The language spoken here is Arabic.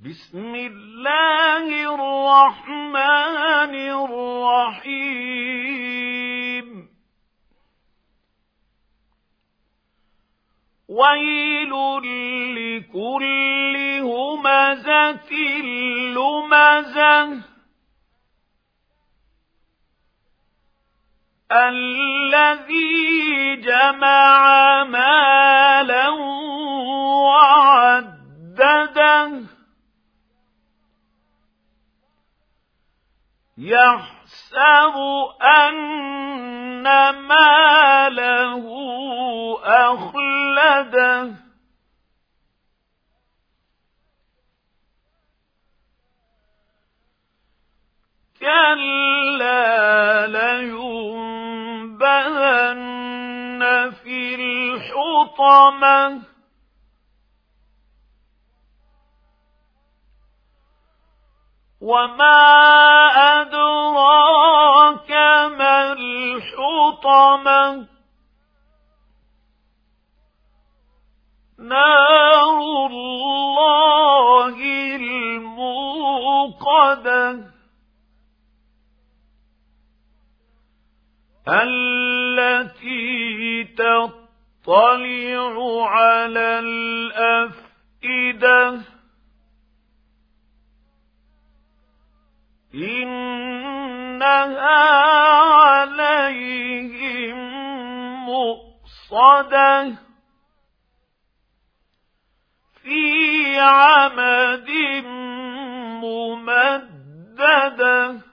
بسم الله الرحمن الرحيم ويل لكل همزة لمزة الذي جمع مالا وعدده يحسب أن ماله أخلده كلا لينبذن في الحطمة وما أدراك ما الحطمة نار الله الموقدة التي تطلع على الأفئدة إنها عليهم مؤصدة في عمد ممددة